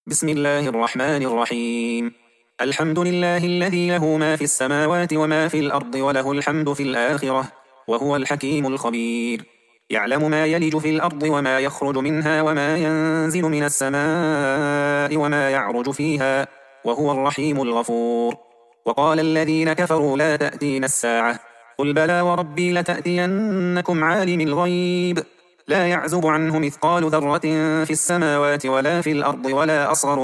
بسم الله الرحمن الرحيم. الحمد لله الذي له ما في السماوات وما في الأرض وله الحمد في الآخرة وهو الحكيم الخبير. يعلم ما يلج في الأرض وما يخرج منها وما ينزل من السماء وما يعرج فيها وهو الرحيم الغفور. وقال الذين كفروا لا تأتينا الساعة قل بلى وربي لتأتينكم عالم الغيب لا يعزب عنه مثقال ذرة في السماوات ولا في الأرض ولا أصغر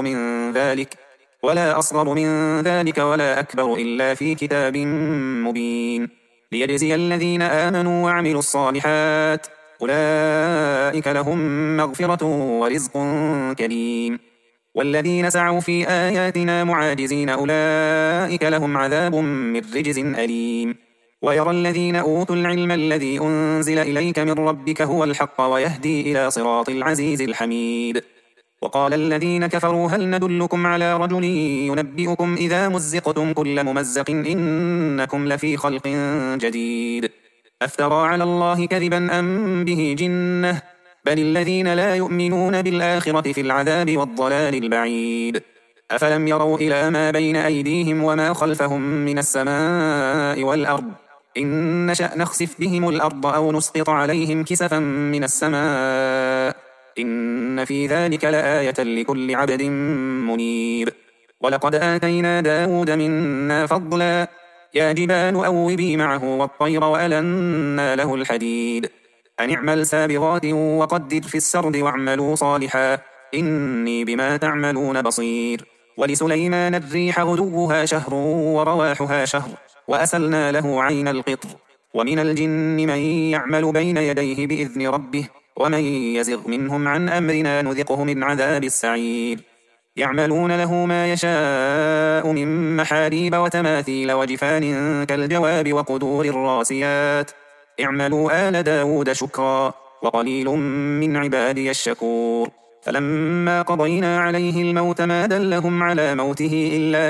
من ذلك ولا أكبر إلا في كتاب مبين ليجزي الذين آمنوا وعملوا الصالحات أولئك لهم مغفرة ورزق كريم. والذين سعوا في آياتنا معاجزين أولئك لهم عذاب من رجز أليم. ويرى الذين أوتوا العلم الذي أنزل إليك من ربك هو الحق ويهدي إلى صراط العزيز الحميد. وقال الذين كفروا هل ندلكم على رجل ينبئكم إذا مزقتم كل ممزق إنكم لفي خلق جديد أفترى على الله كذبا أم به جنة بل الذين لا يؤمنون بالآخرة في العذاب والضلال البعيد. أفلم يروا إلى ما بين أيديهم وما خلفهم من السماء والأرض إن نشأ نخسف بهم الأرض أو نسقط عليهم كسفا من السماء إن في ذلك لآية لكل عبد منيب. ولقد آتينا داود منا فضلا يا جبال أوبي معه والطير وألنا له الحديد أن اعمل سابغات وقدر في السرد واعملوا صالحا إني بما تعملون بصير. ولسليمان الريح غدوها شهر ورواحها شهر وأسلنا له عين القطر ومن الجن من يعمل بين يديه بإذن ربه ومن يزغ منهم عن أمرنا نذقه من عذاب السعير. يعملون له ما يشاء من محاريب وتماثيل وجفان كالجواب وقدور الراسيات اعملوا آل داود شكرا وقليل من عبادي الشكور. فلما قضينا عليه الموت ما دلهم على موته إلا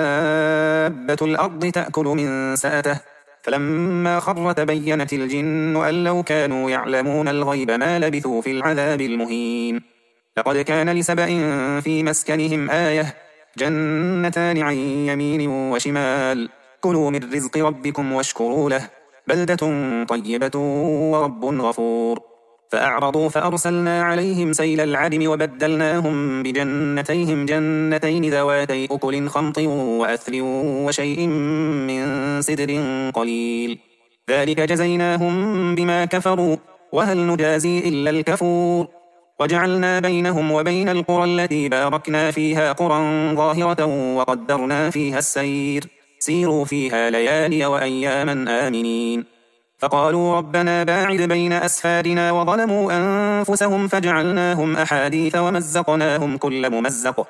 دابة الأرض تأكل من سأته فلما خر تبينت الجن أن لو كانوا يعلمون الغيب ما لبثوا في العذاب المهين. لقد كان لسبأ في مسكنهم آية جنتان عن يمين وشمال كلوا من رزق ربكم واشكروا له بلدة طيبة ورب غفور. فأعرضوا فأرسلنا عليهم سيل العرم وبدلناهم بجنتيهم جنتين ذواتي أكل خمط وأثل وشيء من سدر قليل ذلك جزيناهم بما كفروا وهل نجازي إلا الكفور. وجعلنا بينهم وبين القرى التي باركنا فيها قرى ظاهرة وقدرنا فيها السير سيروا فيها ليالي وأياما آمنين. فقالوا ربنا باعد بين أسفارنا وظلموا أنفسهم فجعلناهم أحاديث ومزقناهم كل ممزق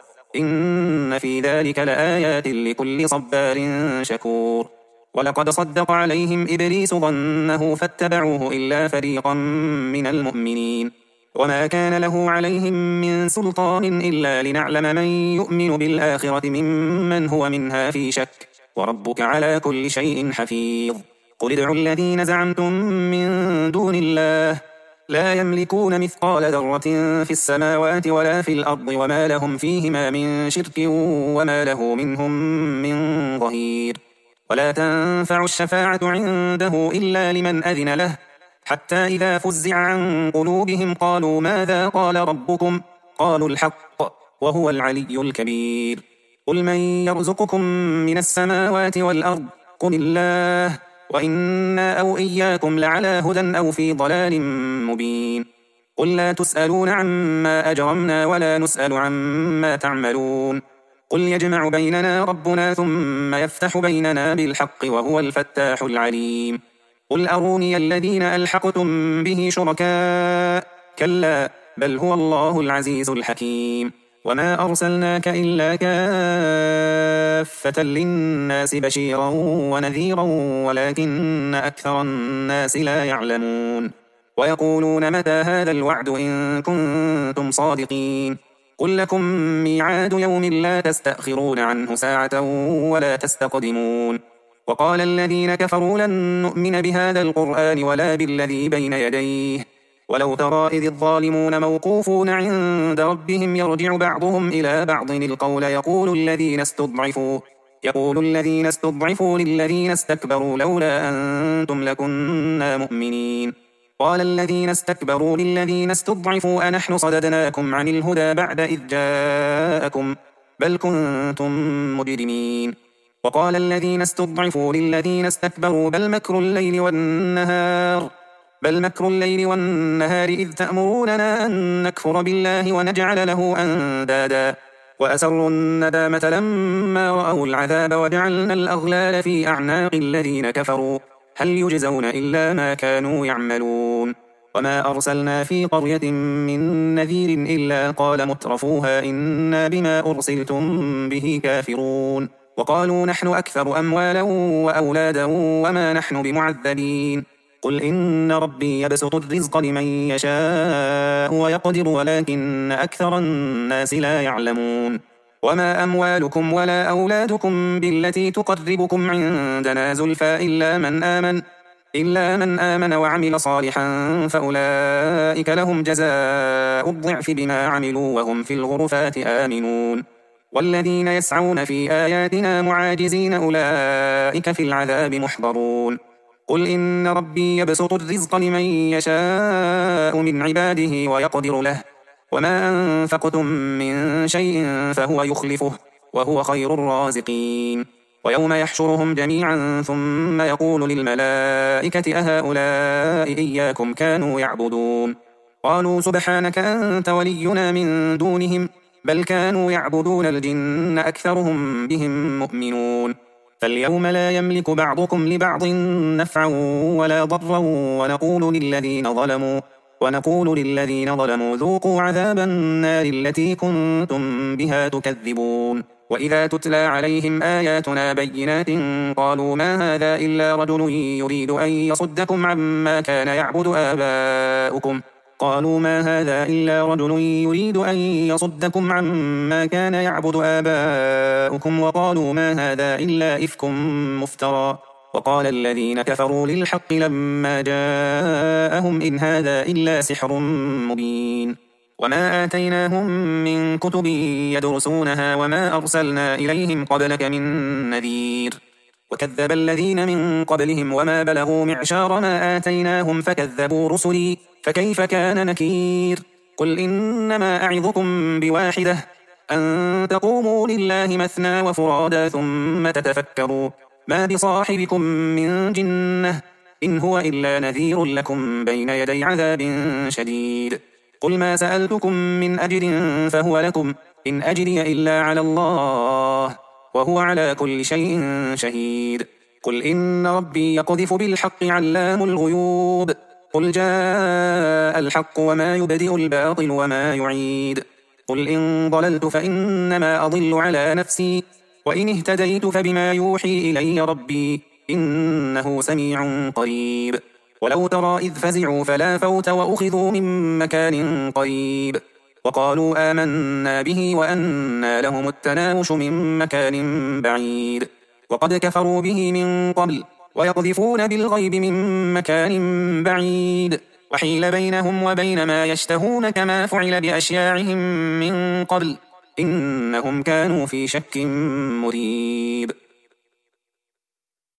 إن في ذلك لآيات لكل صبار شكور. ولقد صدق عليهم إبليس ظنه فاتبعوه إلا فريقا من المؤمنين وما كان له عليهم من سلطان إلا لنعلم من يؤمن بالآخرة ممن هو منها في شك وربك على كل شيء حفيظ. قل ادعوا الذين زعمتم من دون الله لا يملكون مثقال ذرة في السماوات ولا في الأرض وما لهم فيهما من شرك وما له منهم من ظهير. ولا تنفع الشفاعة عنده إلا لمن أذن له حتى إذا فزع عن قلوبهم قالوا ماذا قال ربكم قالوا الحق وهو العلي الكبير. قل من يرزقكم من السماوات والأرض قل الله وإنا أو إياكم لعلى هدى أو في ضلال مبين. قل لا تسألون عما أجرمنا ولا نسأل عما تعملون قل يجمع بيننا ربنا ثم يفتح بيننا بالحق وهو الفتاح العليم. قل أروني الذين ألحقتم به شركاء كلا بل هو الله العزيز الحكيم. وما أرسلناك إلا كافة للناس بشيرا ونذيرا ولكن أكثر الناس لا يعلمون. ويقولون متى هذا الوعد إن كنتم صادقين قل لكم ميعاد يوم لا تستأخرون عنه ساعة ولا تستقدمون. وقال الذين كفروا لن نؤمن بهذا القرآن ولا بالذي بين يديه ولو ترى إذ الظالمون موقوفون عند ربهم يرجع بعضهم إلى بعض القول يقول الذين استضعفوا للذين استكبروا لولا أنتم لكنا مؤمنين. قال الذين استكبروا للذين استضعفوا أنحن صددناكم عن الهدى بعد إذ جاءكم بل كنتم مجرمين. وقال الذين استضعفوا للذين استكبروا بل مكر الليل والنهار إذ تأمروننا أن نكفر بالله ونجعل له أندادا وأسروا الندامة لما رأوا العذاب وجعلنا الأغلال في أعناق الذين كفروا هل يجزون إلا ما كانوا يعملون. وما أرسلنا في قرية من نذير إلا قال مترفوها إنا بما أرسلتم به كافرون. وقالوا نحن أكثر أموالا وأولادا وما نحن بمعذبين. قل إن ربي يبسط الرزق لمن يشاء ويقدر ولكن أكثر الناس لا يعلمون. وما أموالكم ولا أولادكم بالتي تقربكم عندنا زلفى إلا من آمن وعمل صالحا فأولئك لهم جزاء الضعف بما عملوا وهم في الغرفات آمنون. والذين يسعون في آياتنا معاجزين أولئك في العذاب محضرون. قل إن ربي يبسط الرزق لمن يشاء من عباده ويقدر له وما أنفقتم من شيء فهو يخلفه وهو خير الرازقين. ويوم يحشرهم جميعا ثم يقول للملائكة أهؤلاء إياكم كانوا يعبدون قالوا سبحانك أنت ولينا من دونهم بل كانوا يعبدون الجن أكثرهم بهم مؤمنون. فاليوم لا يملك بعضكم لبعض نفعا ولا ضرا ونقول للذين ظلموا ذوقوا عذاب النار التي كنتم بها تكذبون. وإذا تتلى عليهم آياتنا بينات قالوا ما هذا إلا رجل يريد أن يصدكم عما كان يعبد آباؤكم وقالوا ما هذا إلا إفك مفترى. وقال الذين كفروا للحق لما جاءهم إن هذا إلا سحر مبين. وما آتيناهم من كتب يدرسونها وما أرسلنا إليهم قبلك من نذير. وكذب الذين من قبلهم وما بلغوا معشار ما آتيناهم فكذبوا رسلي فكيف كان نكير. قل إنما أعظكم بواحدة أن تقوموا لله مثنى وفرادا ثم تتفكروا ما بصاحبكم من جنة إن هو إلا نذير لكم بين يدي عذاب شديد. قل ما سألتكم من أجر فهو لكم إن أجري إلا على الله وهو على كل شيء شهيد. قل إن ربي يقذف بالحق علام الغيوب. قل جاء الحق وما يبدئ الباطل وما يعيد. قل إن ضللت فإنما أضل على نفسي وإن اهتديت فبما يوحي إلي ربي إنه سميع قريب. ولو ترى إذ فزعوا فلا فوت وأخذوا من مكان قريب وقالوا آمنا به وأنى لهم التناوش من مكان بعيد. وقد كفروا به من قبل ويقذفون بالغيب من مكان بعيد وحيل بينهم وبين ما يشتهون كما فعل بأشياعهم من قبل إنهم كانوا في شك مريب.